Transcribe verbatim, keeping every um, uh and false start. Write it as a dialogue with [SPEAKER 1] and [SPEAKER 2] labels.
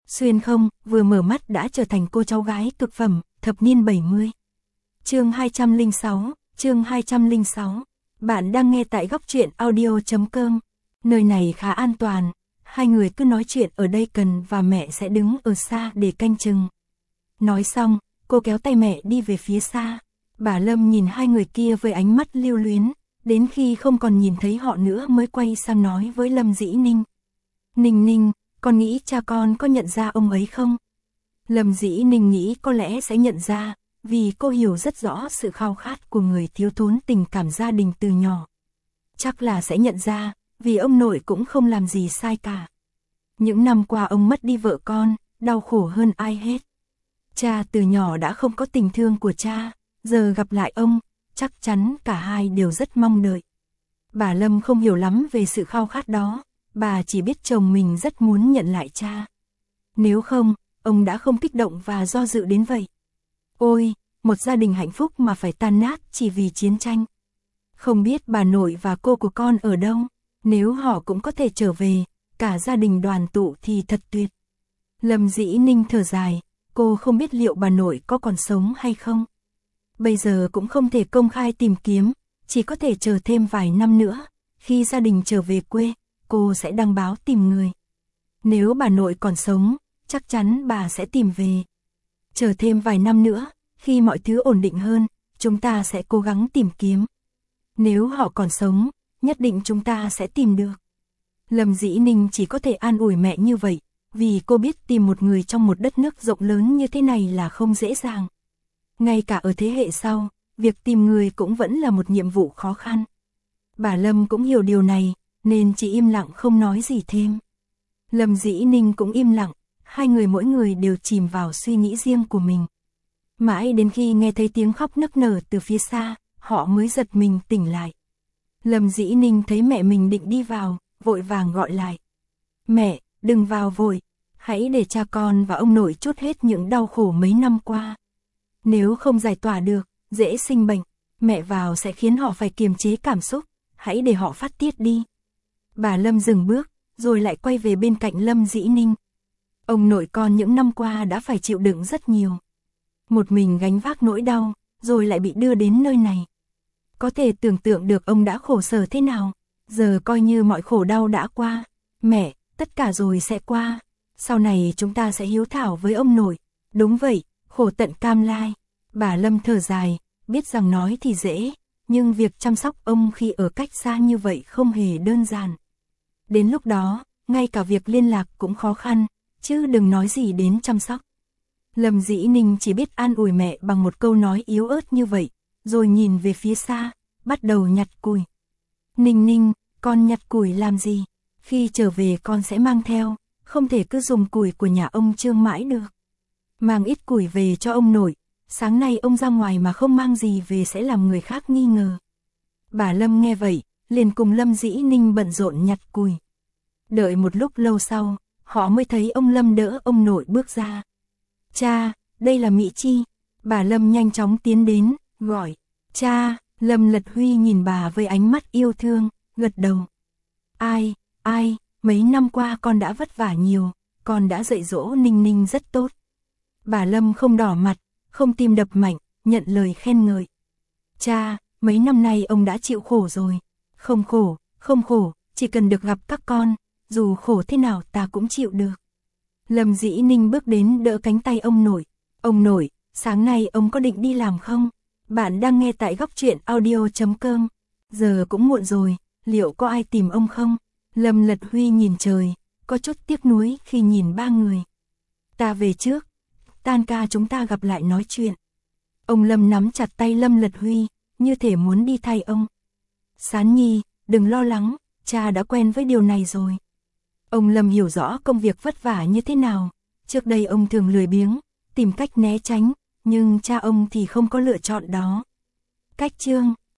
[SPEAKER 1] Xuyên không, vừa mở mắt đã trở thành cô cháu gái cực phẩm, thập niên bảy mươi. Chương hai trăm lẻ sáu, chương hai trăm lẻ sáu. Bạn đang nghe tại góc truyện audio chấm com. Nơi này khá an toàn, hai người cứ nói chuyện ở đây, Cần và mẹ sẽ đứng ở xa để canh chừng. Nói xong, cô kéo tay mẹ đi về phía xa. Bà Lâm nhìn hai người kia với ánh mắt lưu luyến, đến khi không còn nhìn thấy họ nữa mới quay sang nói với Lâm Dĩ Ninh. Ninh Ninh, con nghĩ cha con có nhận ra ông ấy không? Lâm Dĩ Ninh nghĩ có lẽ sẽ nhận ra, vì cô hiểu rất rõ sự khao khát của người thiếu thốn tình cảm gia đình từ nhỏ. Chắc là sẽ nhận ra, vì ông nội cũng không làm gì sai cả. Những năm qua ông mất đi vợ con, đau khổ hơn ai hết. Cha từ nhỏ đã không có tình thương của cha, giờ gặp lại ông, chắc chắn cả hai đều rất mong đợi. Bà Lâm không hiểu lắm về sự khao khát đó, bà chỉ biết chồng mình rất muốn nhận lại cha. Nếu không, ông đã không kích động và do dự đến vậy. Ôi, một gia đình hạnh phúc mà phải tan nát chỉ vì chiến tranh. Không biết bà nội và cô của con ở đâu, nếu họ cũng có thể trở về, cả gia đình đoàn tụ thì thật tuyệt. Lâm Dĩ Ninh thở dài, cô không biết liệu bà nội có còn sống hay không. Bây giờ cũng không thể công khai tìm kiếm, chỉ có thể chờ thêm vài năm nữa, khi gia đình trở về quê, cô sẽ đăng báo tìm người. Nếu bà nội còn sống, chắc chắn bà sẽ tìm về. Chờ thêm vài năm nữa, khi mọi thứ ổn định hơn, chúng ta sẽ cố gắng tìm kiếm. Nếu họ còn sống, nhất định chúng ta sẽ tìm được. Lâm Dĩ Ninh chỉ có thể an ủi mẹ như vậy, vì cô biết tìm một người trong một đất nước rộng lớn như thế này là không dễ dàng. Ngay cả ở thế hệ sau, việc tìm người cũng vẫn là một nhiệm vụ khó khăn. Bà Lâm cũng hiểu điều này, nên chỉ im lặng không nói gì thêm. Lâm Dĩ Ninh cũng im lặng, hai người mỗi người đều chìm vào suy nghĩ riêng của mình. Mãi đến khi nghe thấy tiếng khóc nức nở từ phía xa, họ mới giật mình tỉnh lại. Lâm Dĩ Ninh thấy mẹ mình định đi vào, vội vàng gọi lại. Mẹ, đừng vào vội, hãy để cha con và ông nội trút hết những đau khổ mấy năm qua. Nếu không giải tỏa được, dễ sinh bệnh, mẹ vào sẽ khiến họ phải kiềm chế cảm xúc, hãy để họ phát tiết đi. Bà Lâm dừng bước, rồi lại quay về bên cạnh Lâm Dĩ Ninh. Ông nội con những năm qua đã phải chịu đựng rất nhiều. Một mình gánh vác nỗi đau, rồi lại bị đưa đến nơi này. Có thể tưởng tượng được ông đã khổ sở thế nào. Giờ coi như mọi khổ đau đã qua. Mẹ, tất cả rồi sẽ qua. Sau này chúng ta sẽ hiếu thảo với ông nội. Đúng vậy, khổ tận cam lai. Bà Lâm thở dài, biết rằng nói thì dễ, nhưng việc chăm sóc ông khi ở cách xa như vậy không hề đơn giản. Đến lúc đó, ngay cả việc liên lạc cũng khó khăn, chứ đừng nói gì đến chăm sóc. Lâm Dĩ Ninh chỉ biết an ủi mẹ bằng một câu nói yếu ớt như vậy, rồi nhìn về phía xa, bắt đầu nhặt củi. Ninh Ninh, con nhặt củi làm gì? Khi trở về con sẽ mang theo, không thể cứ dùng củi của nhà ông Trương mãi được. Mang ít củi về cho ông nội, sáng nay ông ra ngoài mà không mang gì về sẽ làm người khác nghi ngờ. Bà Lâm nghe vậy, liền cùng Lâm Dĩ Ninh bận rộn nhặt củi. Đợi một lúc lâu sau, họ mới thấy ông Lâm đỡ ông nội bước ra. Cha, đây là Mỹ Chi. Bà Lâm nhanh chóng tiến đến, gọi. Cha, Lâm Lật Huy nhìn bà với ánh mắt yêu thương, gật đầu. Ai, ai, mấy năm qua con đã vất vả nhiều, con đã dạy dỗ Ninh Ninh rất tốt. Bà Lâm không đỏ mặt, không tim đập mạnh, nhận lời khen ngợi. Cha, mấy năm nay ông đã chịu khổ rồi. Không khổ, không khổ, chỉ cần được gặp các con, dù khổ thế nào ta cũng chịu được. Lâm Dĩ Ninh bước đến đỡ cánh tay ông nội. Ông nội, sáng nay ông có định đi làm không? Bạn đang nghe tại góc truyện audio chấm com. Giờ cũng muộn rồi, liệu có ai tìm ông không? Lâm Lật Huy nhìn trời, có chút tiếc nuối khi nhìn ba người. Ta về trước, tan ca chúng ta gặp lại nói chuyện. Ông Lâm nắm chặt tay Lâm Lật Huy, như thể muốn đi thay ông. Sán Nhi, đừng lo lắng, cha đã quen với điều này rồi. Ông Lâm hiểu rõ công việc vất vả như thế nào. Trước đây ông thường lười biếng, tìm cách né tránh, nhưng cha ông thì không có lựa chọn đó. Cách chương,